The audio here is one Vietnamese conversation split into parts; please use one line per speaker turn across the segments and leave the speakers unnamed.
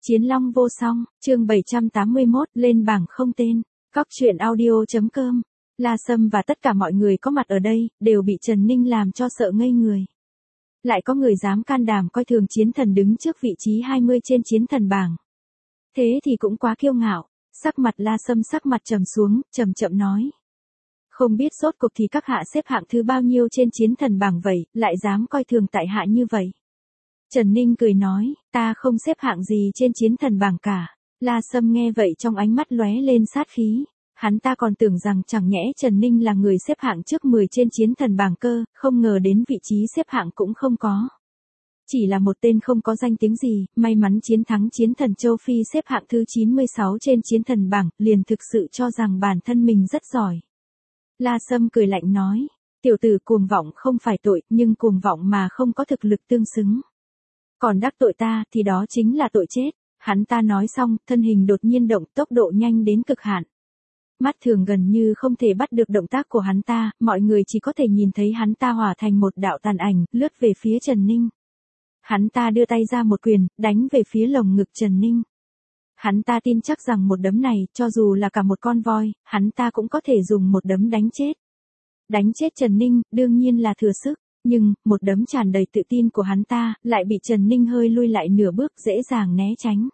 Chiến Long vô song, chương 781, lên bảng không tên. Cóc truyện audio.com. La Sâm và tất cả mọi người có mặt ở đây, đều bị Trần Ninh làm cho sợ ngây người. Lại có người dám can đảm coi thường chiến thần đứng trước vị trí 20 trên chiến thần bảng. Thế thì cũng quá kiêu ngạo. Sắc mặt La Sâm sắc mặt trầm xuống, chậm chậm nói. Không biết sốt cuộc thì các hạ xếp hạng thứ bao nhiêu trên chiến thần bảng vậy, lại dám coi thường tại hạ như vậy. Trần Ninh cười nói, ta không xếp hạng gì trên chiến thần bảng cả. La Sâm nghe vậy trong ánh mắt lóe lên sát khí. Hắn ta còn tưởng rằng chẳng nhẽ Trần Ninh là người xếp hạng trước 10 trên chiến thần bảng cơ, không ngờ đến vị trí xếp hạng cũng không có. Chỉ là một tên không có danh tiếng gì, may mắn chiến thắng chiến thần châu Phi xếp hạng thứ 96 trên chiến thần bảng, liền thực sự cho rằng bản thân mình rất giỏi. La Sâm cười lạnh nói, tiểu tử cuồng vọng không phải tội, nhưng cuồng vọng mà không có thực lực tương xứng. Còn đắc tội ta thì đó chính là tội chết. Hắn ta nói xong, thân hình đột nhiên động, tốc độ nhanh đến cực hạn. Mắt thường gần như không thể bắt được động tác của hắn ta, mọi người chỉ có thể nhìn thấy hắn ta hòa thành một đạo tàn ảnh, lướt về phía Trần Ninh. Hắn ta đưa tay ra một quyền, đánh về phía lồng ngực Trần Ninh. Hắn ta tin chắc rằng một đấm này, cho dù là cả một con voi, hắn ta cũng có thể dùng một đấm đánh chết. Đánh chết Trần Ninh, đương nhiên là thừa sức. Nhưng, một đấm tràn đầy tự tin của hắn ta, lại bị Trần Ninh hơi lui lại nửa bước dễ dàng né tránh.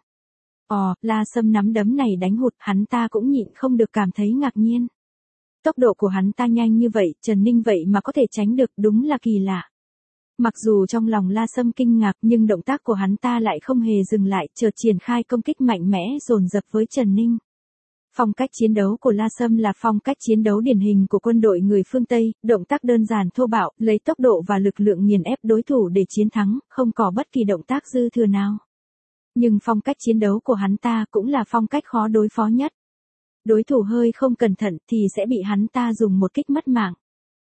La Sâm nắm đấm này đánh hụt, hắn ta cũng nhịn không được cảm thấy ngạc nhiên. Tốc độ của hắn ta nhanh như vậy, Trần Ninh vậy mà có thể tránh được, đúng là kỳ lạ. Mặc dù trong lòng La Sâm kinh ngạc, nhưng động tác của hắn ta lại không hề dừng lại, chợt triển khai công kích mạnh mẽ dồn dập với Trần Ninh. Phong cách chiến đấu của La Sâm là phong cách chiến đấu điển hình của quân đội người phương Tây, động tác đơn giản thô bạo, lấy tốc độ và lực lượng nghiền ép đối thủ để chiến thắng, không có bất kỳ động tác dư thừa nào. Nhưng phong cách chiến đấu của hắn ta cũng là phong cách khó đối phó nhất. Đối thủ hơi không cẩn thận thì sẽ bị hắn ta dùng một kích mất mạng.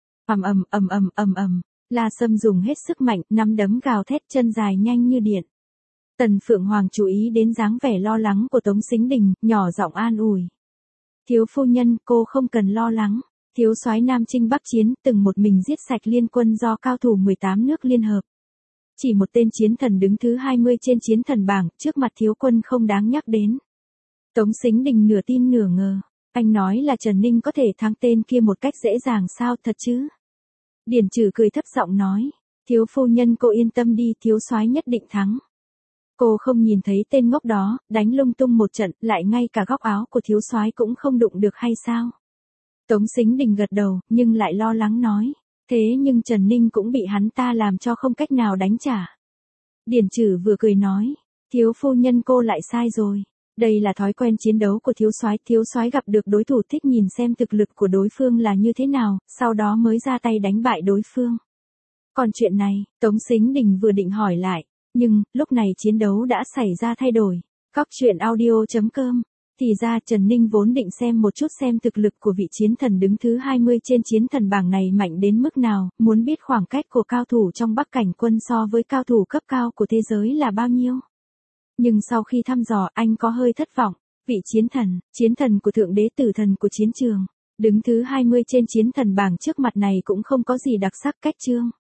La Sâm dùng hết sức mạnh, nắm đấm gào thét, chân dài nhanh như điện. Tần Phượng Hoàng chú ý đến dáng vẻ lo lắng của Tống Sính Đình, nhỏ giọng an ủi. Thiếu phu nhân, cô không cần lo lắng. Thiếu soái Nam Chinh Bắc Chiến, từng một mình giết sạch liên quân do cao thủ 18 nước liên hợp. Chỉ một tên chiến thần đứng thứ 20 trên chiến thần bảng, trước mặt thiếu quân không đáng nhắc đến. Tống Sính Đình nửa tin nửa ngờ. Anh nói là Trần Ninh có thể thắng tên kia một cách dễ dàng sao, thật chứ? Điển Trừ cười thấp giọng nói. Thiếu phu nhân cô yên tâm đi, thiếu soái nhất định thắng. Cô không nhìn thấy tên ngốc đó, đánh lung tung một trận, lại ngay cả góc áo của thiếu soái cũng không đụng được hay sao? Tống Sính Đình gật đầu, nhưng lại lo lắng nói. Thế nhưng Trần Ninh cũng bị hắn ta làm cho không cách nào đánh trả. Điển Trừ vừa cười nói. Thiếu phu nhân cô lại sai rồi. Đây là thói quen chiến đấu của thiếu soái gặp được đối thủ thích nhìn xem thực lực của đối phương là như thế nào, sau đó mới ra tay đánh bại đối phương. Còn chuyện này, Tống Sính Đình vừa định hỏi lại. Nhưng, lúc này chiến đấu đã xảy ra thay đổi. Cóc truyện audio.com. Thì ra Trần Ninh vốn định xem một chút xem thực lực của vị chiến thần đứng thứ 20 trên chiến thần bảng này mạnh đến mức nào, muốn biết khoảng cách của cao thủ trong Bắc Cảnh quân so với cao thủ cấp cao của thế giới là bao nhiêu. Nhưng sau khi thăm dò anh có hơi thất vọng. Vị chiến thần của thượng đế tử thần của chiến trường, đứng thứ 20 trên chiến thần bảng trước mặt này cũng không có gì đặc sắc cách chương.